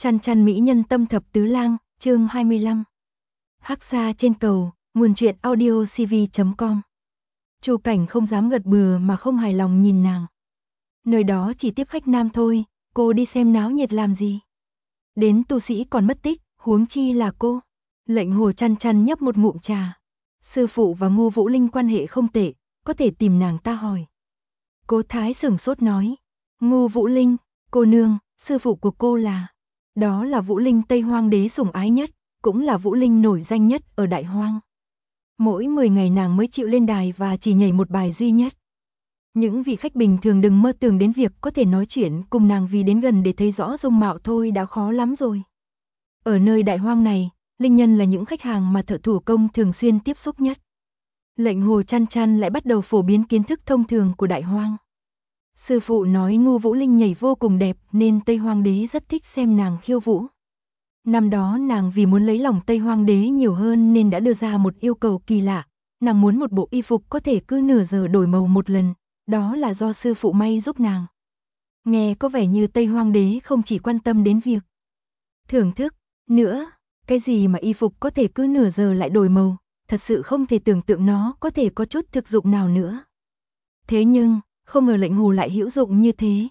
Chăn chăn mỹ nhân tâm thập tứ lang, chương 25. Hắc xa trên cầu, nguồn truyện audio cv.com. Chu Cảnh không dám gật bừa mà không hài lòng nhìn nàng. Nơi đó chỉ tiếp khách nam thôi, cô đi xem náo nhiệt làm gì? Đến tu sĩ còn mất tích, huống chi là cô. Lệnh Hồ chăn chăn nhấp một ngụm trà. Sư phụ và Ngô Vũ Linh quan hệ không tệ, có thể tìm nàng ta hỏi. Cố Thái sửng sốt nói. Ngô Vũ Linh, cô nương, sư phụ của cô là... Đó là Vũ Linh Tây Hoang đế sủng ái nhất, cũng là Vũ Linh nổi danh nhất ở Đại Hoang. Mỗi 10 ngày nàng mới chịu lên đài và chỉ nhảy một bài duy nhất. Những vị khách bình thường đừng mơ tưởng đến việc có thể nói chuyện cùng nàng, vì đến gần để thấy rõ dung mạo thôi đã khó lắm rồi. Ở nơi Đại Hoang này, linh nhân là những khách hàng mà thợ thủ công thường xuyên tiếp xúc nhất. Lệnh Hồ chăn chăn lại bắt đầu phổ biến kiến thức thông thường của Đại Hoang. Sư phụ nói Ngô Vũ Linh nhảy vô cùng đẹp nên Tây Hoang đế rất thích xem nàng khiêu vũ. Năm đó nàng vì muốn lấy lòng Tây Hoang đế nhiều hơn nên đã đưa ra một yêu cầu kỳ lạ. Nàng muốn một bộ y phục có thể cứ nửa giờ đổi màu một lần, đó là do sư phụ may giúp nàng. Nghe có vẻ như Tây Hoang đế không chỉ quan tâm đến việc thưởng thức nữa, cái gì mà y phục có thể cứ nửa giờ lại đổi màu, thật sự không thể tưởng tượng nó có thể có chút thực dụng nào nữa. Thế nhưng, không ngờ lệnh Hồ lại hữu dụng như thế.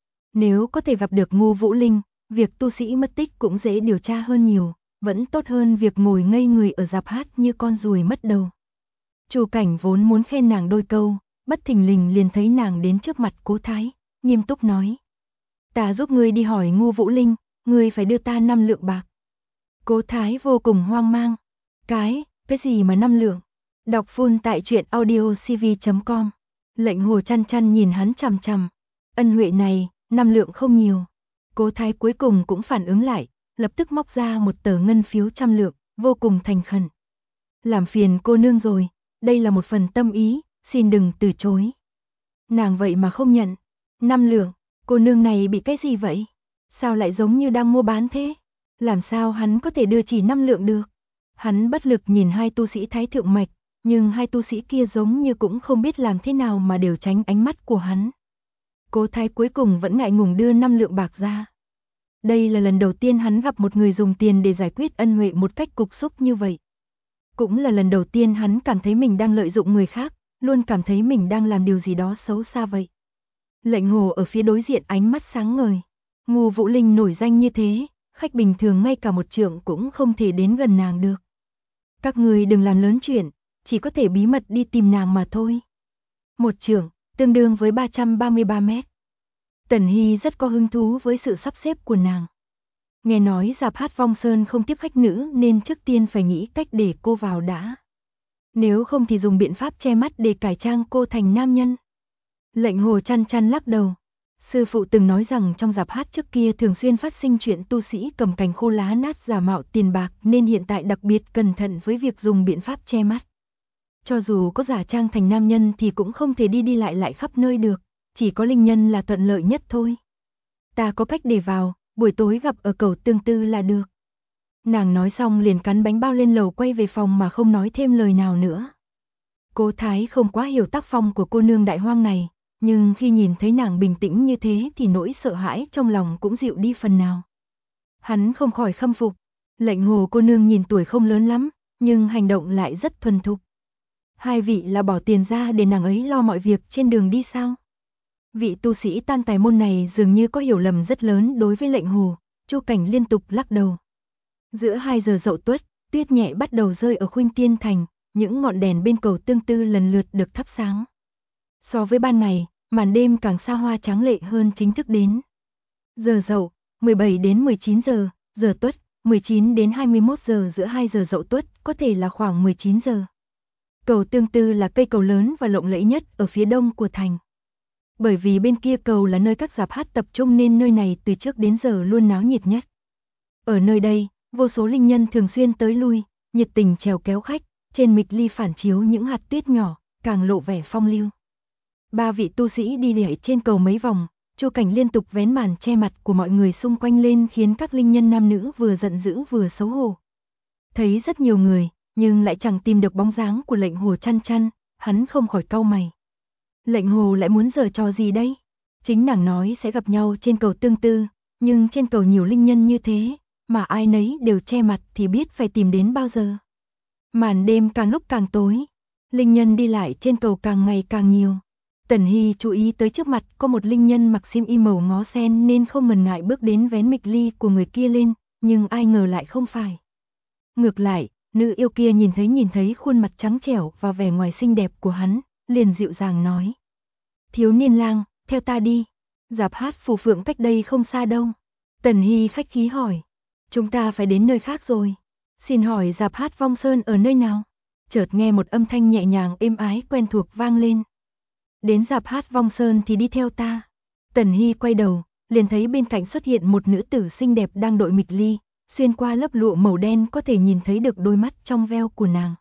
Nếu có thể gặp được Ngô Vũ Linh, việc tu sĩ mất tích cũng dễ điều tra hơn nhiều, vẫn tốt hơn việc ngồi ngây người ở rạp hát như con ruồi mất đầu. Chu Cảnh vốn muốn khen nàng đôi câu, bất thình lình liền thấy nàng đến trước mặt Cố Thái, nghiêm túc nói. Ta giúp ngươi đi hỏi Ngô Vũ Linh, ngươi phải đưa ta 5 lượng bạc. Cố Thái vô cùng hoang mang. Cái gì mà 5 lượng? Đọc full tại truyện audio cv.com. Lệnh Hồ chăn chăn nhìn hắn chằm chằm. Ân huệ này, 5 lượng không nhiều. Cố Thái cuối cùng cũng phản ứng lại, lập tức móc ra một tờ ngân phiếu 100 lượng, vô cùng thành khẩn. Làm phiền cô nương rồi, đây là một phần tâm ý, xin đừng từ chối. Nàng vậy mà không nhận. 5 lượng, cô nương này bị cái gì vậy? Sao lại giống như đang mua bán thế? Làm sao hắn có thể đưa chỉ 5 lượng được? Hắn bất lực nhìn hai tu sĩ Thái Thượng Mạch, nhưng hai tu sĩ kia giống như cũng không biết làm thế nào mà đều tránh ánh mắt của hắn. Cố Thái cuối cùng vẫn ngại ngùng đưa 5 lượng bạc ra. Đây là lần đầu tiên hắn gặp một người dùng tiền để giải quyết ân huệ một cách cục súc như vậy. Cũng là lần đầu tiên hắn cảm thấy mình đang lợi dụng người khác, luôn cảm thấy mình đang làm điều gì đó xấu xa vậy. Lệnh Hồ ở phía đối diện ánh mắt sáng ngời. Ngô Vũ Linh nổi danh như thế, khách bình thường ngay cả một trượng cũng không thể đến gần nàng được. Các người đừng làm lớn chuyện, chỉ có thể bí mật đi tìm nàng mà thôi. Một trượng, tương đương với 333 mét. Tần Hy rất có hứng thú với sự sắp xếp của nàng. Nghe nói rạp hát Vong Sơn không tiếp khách nữ nên trước tiên phải nghĩ cách để cô vào đã. Nếu không thì dùng biện pháp che mắt để cải trang cô thành nam nhân. Lệnh Hồ chăn chăn lắc đầu. Sư phụ từng nói rằng trong rạp hát trước kia thường xuyên phát sinh chuyện tu sĩ cầm cành khô lá nát giả mạo tiền bạc, nên hiện tại đặc biệt cẩn thận với việc dùng biện pháp che mắt. Cho dù có giả trang thành nam nhân thì cũng không thể đi lại khắp nơi được, chỉ có linh nhân là thuận lợi nhất thôi. Ta có cách để vào, buổi tối gặp ở cầu Tương Tư là được. Nàng nói xong liền cắn bánh bao lên lầu quay về phòng mà không nói thêm lời nào nữa. Cố Thái không quá hiểu tác phong của cô nương Đại Hoang này, nhưng khi nhìn thấy nàng bình tĩnh như thế thì nỗi sợ hãi trong lòng cũng dịu đi phần nào. Hắn không khỏi khâm phục. Lệnh Hồ cô nương nhìn tuổi không lớn lắm, nhưng hành động lại rất thuần thục. Hai vị là bỏ tiền ra để nàng ấy lo mọi việc trên đường đi sao? Vị tu sĩ tam tài môn này dường như có hiểu lầm rất lớn đối với Lệnh Hồ. Chu Cảnh liên tục lắc đầu. Giữa 2 giờ Dậu Tuất, tuyết nhẹ bắt đầu rơi ở Khuynh Tiên Thành, những ngọn đèn bên cầu Tương Tư lần lượt được thắp sáng. So với ban ngày, màn đêm càng xa hoa tráng lệ hơn chính thức đến. Giờ Dậu, 17 đến 19 giờ, giờ Tuất, 19 đến 21 giờ, giữa 2 giờ Dậu Tuất có thể là khoảng 19 giờ. Cầu Tương Tư là cây cầu lớn và lộng lẫy nhất ở phía đông của thành. Bởi vì bên kia cầu là nơi các rạp hát tập trung nên nơi này từ trước đến giờ luôn náo nhiệt nhất. Ở nơi đây, vô số linh nhân thường xuyên tới lui, nhiệt tình chèo kéo khách, trên mịch ly phản chiếu những hạt tuyết nhỏ, càng lộ vẻ phong lưu. 3 vị tu sĩ đi lượn trên cầu mấy vòng, Chu Cảnh liên tục vén màn che mặt của mọi người xung quanh lên khiến các linh nhân nam nữ vừa giận dữ vừa xấu hổ. Thấy rất nhiều người, nhưng lại chẳng tìm được bóng dáng của Lệnh Hồ chăn chăn, hắn không khỏi cau mày. Lệnh Hồ lại muốn giở trò gì đây? Chính nàng nói sẽ gặp nhau trên cầu Tương Tư, Nhưng trên cầu nhiều linh nhân như thế, mà ai nấy đều che mặt thì biết phải tìm đến bao giờ. Màn đêm càng lúc càng tối, linh nhân đi lại trên cầu càng ngày càng nhiều. Tần Hy chú ý tới trước mặt có một linh nhân mặc xiêm y màu ngó sen nên không ngần ngại bước đến vén mịch ly của người kia lên, nhưng ai ngờ lại không phải. Ngược lại, nữ yêu kia nhìn thấy khuôn mặt trắng trẻo và vẻ ngoài xinh đẹp của hắn, liền dịu dàng nói. Thiếu niên lang, theo ta đi. Rạp hát Phù Phượng cách đây không xa đâu. Tần Hy khách khí hỏi. Chúng ta phải đến nơi khác rồi. Xin hỏi rạp hát Vong Sơn ở nơi nào? Chợt nghe một âm thanh nhẹ nhàng êm ái quen thuộc vang lên. Đến rạp hát Vong Sơn thì đi theo ta. Tần Hy quay đầu, liền thấy bên cạnh xuất hiện một nữ tử xinh đẹp đang đội mịch ly, xuyên qua lớp lụa màu đen có thể nhìn thấy được đôi mắt trong veo của nàng.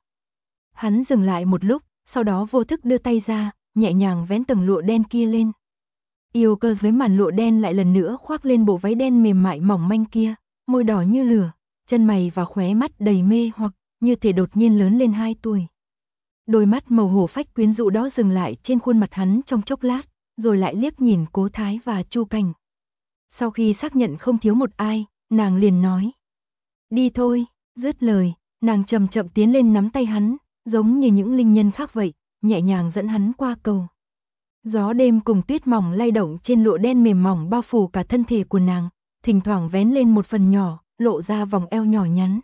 Hắn dừng lại một lúc, sau đó vô thức đưa tay ra, nhẹ nhàng vén tầng lụa đen kia lên. Yêu cơ với màn lụa đen lại lần nữa khoác lên bộ váy đen mềm mại mỏng manh kia, môi đỏ như lửa, chân mày và khóe mắt đầy mê hoặc, như thể đột nhiên lớn lên 2 tuổi. Đôi mắt màu hổ phách quyến rũ đó dừng lại trên khuôn mặt hắn trong chốc lát, rồi lại liếc nhìn Cố Thái và Chu Cảnh. Sau khi xác nhận không thiếu một ai, nàng liền nói. Đi thôi, dứt lời, nàng chậm chậm tiến lên nắm tay hắn, giống như những linh nhân khác vậy, nhẹ nhàng dẫn hắn qua cầu. Gió đêm cùng tuyết mỏng lay động trên lụa đen mềm mỏng bao phủ cả thân thể của nàng, thỉnh thoảng vén lên một phần nhỏ, lộ ra vòng eo nhỏ nhắn.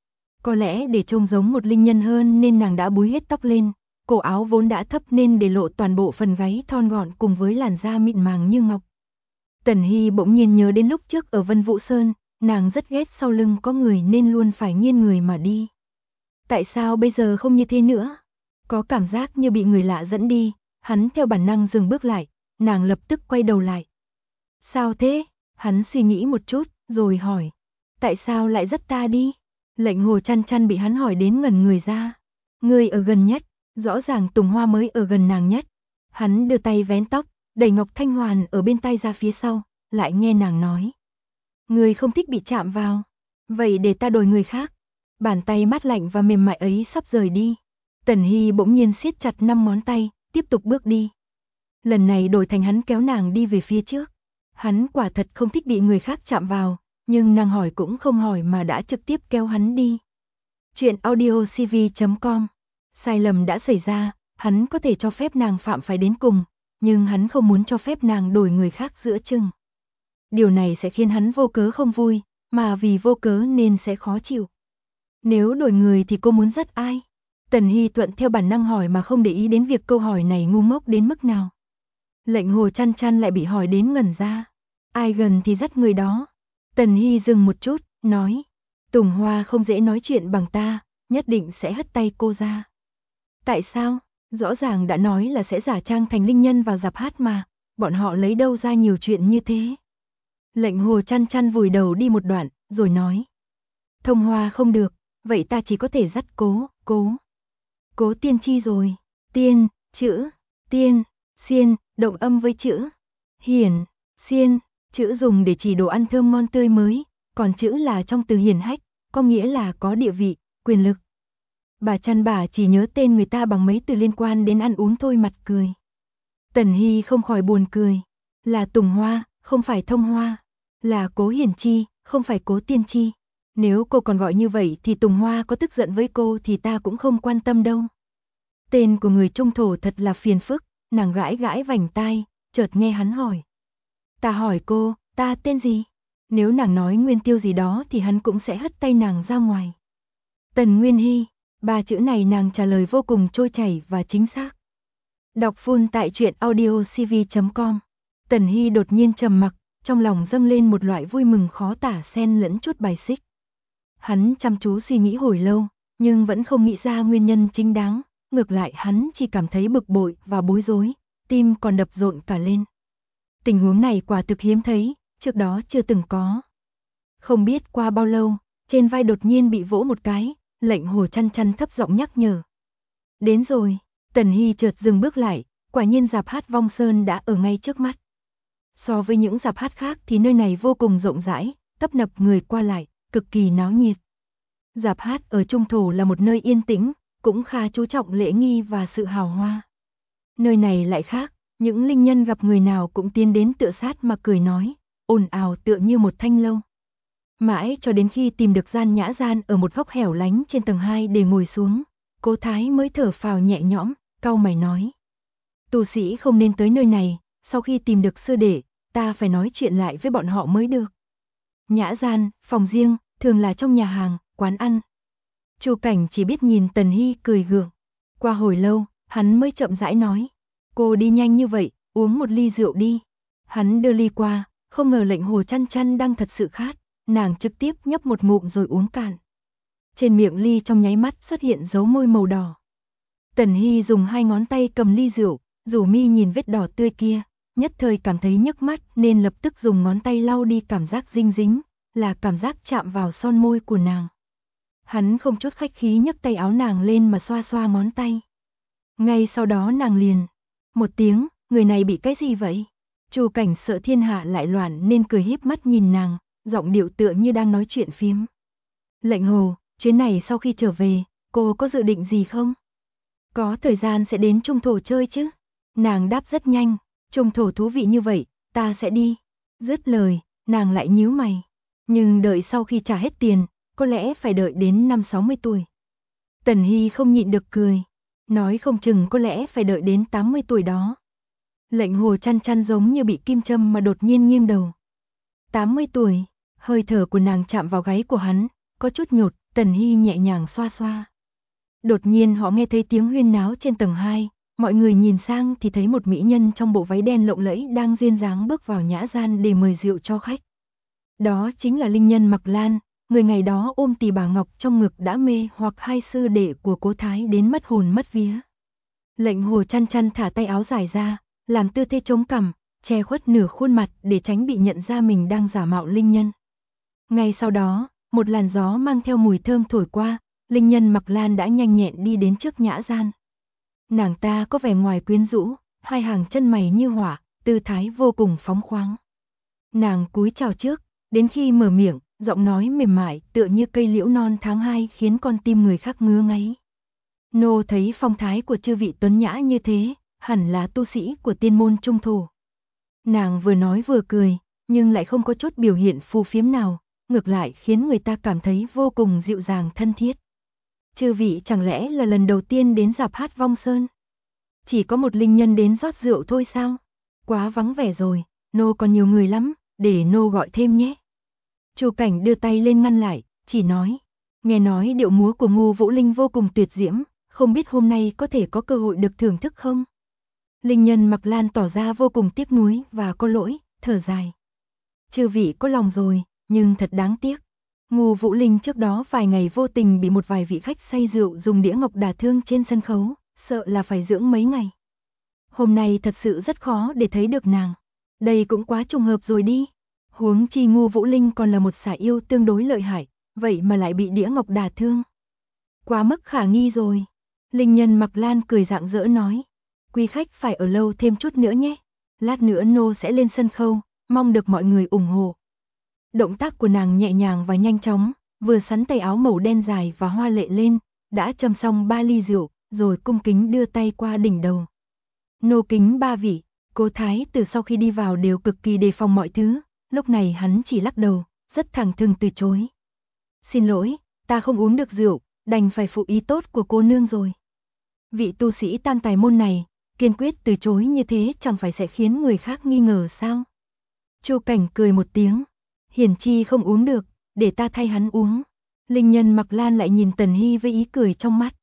Có lẽ để trông giống một linh nhân hơn nên nàng đã búi hết tóc lên, cổ áo vốn đã thấp nên để lộ toàn bộ phần gáy thon gọn cùng với làn da mịn màng như ngọc. Tần Hy bỗng nhiên nhớ đến lúc trước ở Vân Vũ Sơn, nàng rất ghét sau lưng có người nên luôn phải nghiêng người mà đi. Tại sao bây giờ không như thế nữa? Có cảm giác như bị người lạ dẫn đi, hắn theo bản năng dừng bước lại, nàng lập tức quay đầu lại. Sao thế? Hắn suy nghĩ một chút, rồi hỏi. Tại sao lại dắt ta đi? Lệnh Hồ Chăn Chăn bị hắn hỏi đến ngẩn người ra. Người ở gần nhất, rõ ràng Tùng Hoa mới ở gần nàng nhất. Hắn đưa tay vén tóc, đẩy Ngọc Thanh Hoàn ở bên tay ra phía sau, lại nghe nàng nói. Người không thích bị chạm vào, vậy để ta đổi người khác. Bàn tay mát lạnh và mềm mại ấy sắp rời đi. Tần Hy bỗng nhiên siết chặt 5 ngón tay, tiếp tục bước đi. Lần này đổi thành hắn kéo nàng đi về phía trước. Hắn quả thật không thích bị người khác chạm vào, nhưng nàng hỏi cũng không hỏi mà đã trực tiếp kéo hắn đi. Chuyện audiocv.com. Sai lầm đã xảy ra, hắn có thể cho phép nàng phạm phải đến cùng, nhưng hắn không muốn cho phép nàng đổi người khác giữa chừng. Điều này sẽ khiến hắn vô cớ không vui, mà vì vô cớ nên sẽ khó chịu. Nếu đổi người thì cô muốn dắt ai? Tần Hy thuận theo bản năng hỏi mà không để ý đến việc câu hỏi này ngu ngốc đến mức nào. Lệnh Hồ Chăn Chăn lại bị hỏi đến ngẩn ra. Ai gần thì dắt người đó. Tần Hy dừng một chút, nói. Tùng Hoa không dễ nói chuyện bằng ta, nhất định sẽ hất tay cô ra. Tại sao? Rõ ràng đã nói là sẽ giả trang thành linh nhân vào rạp hát mà, bọn họ lấy đâu ra nhiều chuyện như thế? Lệnh Hồ Chăn Chăn vùi đầu đi một đoạn, rồi nói. Thông Hoa không được, vậy ta chỉ có thể dắt Cố Tiên Chi rồi. Tiên, chữ, tiên, xiên, động âm với chữ. Hiển, xiên, chữ dùng để chỉ đồ ăn thơm ngon tươi mới, còn chữ là trong từ hiển hách, có nghĩa là có địa vị, quyền lực. Bà Chăn bà chỉ nhớ tên người ta bằng mấy từ liên quan đến ăn uống thôi mặt cười. Tần Hy không khỏi buồn cười. Là Tùng Hoa, không phải Thông Hoa. Là Cố Hiển Chi, không phải Cố Tiên Chi. Nếu cô còn gọi như vậy thì Tùng Hoa có tức giận với cô thì ta cũng không quan tâm đâu. Tên của người Trung Thổ thật là phiền phức, nàng gãi gãi vành tai, chợt nghe hắn hỏi. Ta hỏi cô, ta tên gì? Nếu nàng nói Nguyên Tiêu gì đó thì hắn cũng sẽ hất tay nàng ra ngoài. Tần Nguyên Hy, 3 chữ này nàng trả lời vô cùng trôi chảy và chính xác. Đọc full tại truyện audiocv.com. Tần Hy đột nhiên trầm mặc, trong lòng dâng lên một loại vui mừng khó tả xen lẫn chút bài xích. Hắn chăm chú suy nghĩ hồi lâu, nhưng vẫn không nghĩ ra nguyên nhân chính đáng, ngược lại hắn chỉ cảm thấy bực bội và bối rối, tim còn đập rộn cả lên. Tình huống này quả thực hiếm thấy, trước đó chưa từng có. Không biết qua bao lâu, trên vai đột nhiên bị vỗ một cái, Lệnh Hồ Chăn Chăn thấp giọng nhắc nhở. Đến rồi, Tần Hy chợt dừng bước lại, quả nhiên rạp hát Vong Sơn đã ở ngay trước mắt. So với những rạp hát khác thì nơi này vô cùng rộng rãi, tấp nập người qua lại, cực kỳ náo nhiệt. Rạp hát ở Trung Thổ là một nơi yên tĩnh, cũng khá chú trọng lễ nghi và sự hào hoa. Nơi này lại khác, những linh nhân gặp người nào cũng tiến đến tựa sát mà cười nói, ồn ào tựa như một thanh lâu. Mãi cho đến khi tìm được gian nhã gian ở một góc hẻo lánh trên tầng 2 để ngồi xuống, Cố Thái mới thở phào nhẹ nhõm, cau mày nói. Tu sĩ không nên tới nơi này, sau khi tìm được sư đệ, ta phải nói chuyện lại với bọn họ mới được. Nhã gian, phòng riêng, thường là trong nhà hàng, quán ăn. Chu Cảnh chỉ biết nhìn Tần Hy cười gượng. Qua hồi lâu, hắn mới chậm rãi nói. Cô đi nhanh như vậy, uống một ly rượu đi. Hắn đưa ly qua, không ngờ Lệnh Hồ Chăn Chăn đang thật sự khát, nàng trực tiếp nhấp một ngụm rồi uống cạn. Trên miệng ly trong nháy mắt xuất hiện dấu môi màu đỏ. Tần Hy dùng 2 ngón tay cầm ly rượu, Rủ Mi nhìn vết đỏ tươi kia, nhất thời cảm thấy nhức mắt nên lập tức dùng ngón tay lau đi cảm giác dinh dính, là cảm giác chạm vào son môi của nàng. Hắn không chút khách khí nhấc tay áo nàng lên mà xoa xoa ngón tay. Ngay sau đó nàng liền một tiếng, người này bị cái gì vậy? Chu Cảnh sợ thiên hạ lại loạn nên cười híp mắt nhìn nàng, giọng điệu tựa như đang nói chuyện phiếm. Lệnh Hồ, chuyến này sau khi trở về, cô có dự định gì không? Có thời gian sẽ đến Trung Thổ chơi chứ? Nàng đáp rất nhanh, Trung Thổ thú vị như vậy, ta sẽ đi. Dứt lời, nàng lại nhíu mày. Nhưng đợi sau khi trả hết tiền, có lẽ phải đợi đến 50-60 tuổi. Tần Hy không nhịn được cười. Nói không chừng có lẽ phải đợi đến 80 tuổi đó. Lệnh Hồ Chăn Chăn giống như bị kim châm mà đột nhiên nghiêng đầu. 80 tuổi, hơi thở của nàng chạm vào gáy của hắn, có chút nhột, Tần Hy nhẹ nhàng xoa xoa. Đột nhiên họ nghe thấy tiếng huyên náo trên tầng 2, mọi người nhìn sang thì thấy một mỹ nhân trong bộ váy đen lộng lẫy đang duyên dáng bước vào nhã gian để mời rượu cho khách. Đó chính là linh nhân Mặc Lan, người ngày đó ôm Tỷ Bà Ngọc trong ngực đã mê hoặc 2 sư đệ của Cố Thái đến mất hồn mất vía. Lệnh Hồ Chăn Chăn thả tay áo dài ra, làm tư thế chống cằm, che khuất nửa khuôn mặt để tránh bị nhận ra mình đang giả mạo linh nhân. Ngay sau đó, một làn gió mang theo mùi thơm thổi qua, linh nhân Mặc Lan đã nhanh nhẹn đi đến trước nhã gian. Nàng ta có vẻ ngoài quyến rũ, 2 hàng chân mày như hỏa, tư thái vô cùng phóng khoáng. Nàng cúi chào trước, đến khi mở miệng, giọng nói mềm mại tựa như cây liễu non tháng 2 khiến con tim người khác ngứa ngáy. Nô thấy phong thái của chư vị tuấn nhã như thế, hẳn là tu sĩ của tiên môn Trung Thổ. Nàng vừa nói vừa cười, nhưng lại không có chút biểu hiện phù phiếm nào, ngược lại khiến người ta cảm thấy vô cùng dịu dàng thân thiết. Chư vị chẳng lẽ là lần đầu tiên đến rạp hát Vong Sơn? Chỉ có một linh nhân đến rót rượu thôi sao? Quá vắng vẻ rồi, nô còn nhiều người lắm, để nô gọi thêm nhé. Chu Cảnh đưa tay lên ngăn lại, chỉ nói, nghe nói điệu múa của Ngô Vũ Linh vô cùng tuyệt diễm, không biết hôm nay có thể có cơ hội được thưởng thức không? Linh nhân Mặc Lan tỏ ra vô cùng tiếc nuối và có lỗi, thở dài. Chư vị có lòng rồi, nhưng thật đáng tiếc. Ngô Vũ Linh trước đó vài ngày vô tình bị một vài vị khách say rượu dùng đĩa ngọc đả thương trên sân khấu, sợ là phải dưỡng mấy ngày. Hôm nay thật sự rất khó để thấy được nàng. Đây cũng quá trùng hợp rồi đi. Huống chi Ngô Vũ Linh còn là một xà yêu tương đối lợi hại, vậy mà lại bị đĩa ngọc đả thương. Quá mức khả nghi rồi. Linh nhân Mặc Lan cười rạng rỡ nói. Quý khách phải ở lâu thêm chút nữa nhé. Lát nữa nô sẽ lên sân khấu, mong được mọi người ủng hộ. Động tác của nàng nhẹ nhàng và nhanh chóng, vừa sắn tay áo màu đen dài và hoa lệ lên, đã châm xong 3 ly rượu, rồi cung kính đưa tay qua đỉnh đầu. Nô kính 3 vị. Cố Thái từ sau khi đi vào đều cực kỳ đề phòng mọi thứ, lúc này hắn chỉ lắc đầu, rất thẳng thừng từ chối. Xin lỗi, ta không uống được rượu, đành phải phụ ý tốt của cô nương rồi. Vị tu sĩ tam tài môn này, kiên quyết từ chối như thế chẳng phải sẽ khiến người khác nghi ngờ sao? Chu Cảnh cười một tiếng, hiển chi không uống được, để ta thay hắn uống. Linh nhân Mặc Lan lại nhìn Tần Hy với ý cười trong mắt.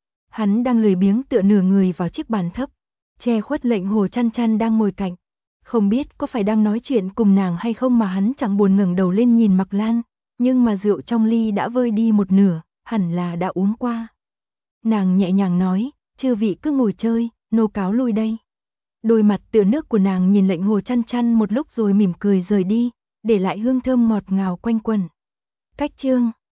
Hắn đang lười biếng tựa nửa người vào chiếc bàn thấp, che khuất Lệnh Hồ Chăn Chăn đang ngồi cạnh. Không biết có phải đang nói chuyện cùng nàng hay không mà hắn chẳng buồn ngẩng đầu lên nhìn Mặc Lan, nhưng mà rượu trong ly đã vơi đi một nửa, hẳn là đã uống qua. Nàng nhẹ nhàng nói, chư vị cứ ngồi chơi, nô cáo lui đây. Đôi mặt tựa nước của nàng nhìn Lệnh Hồ Chăn Chăn một lúc rồi mỉm cười rời đi, để lại hương thơm ngọt ngào quanh quẩn. Cách chương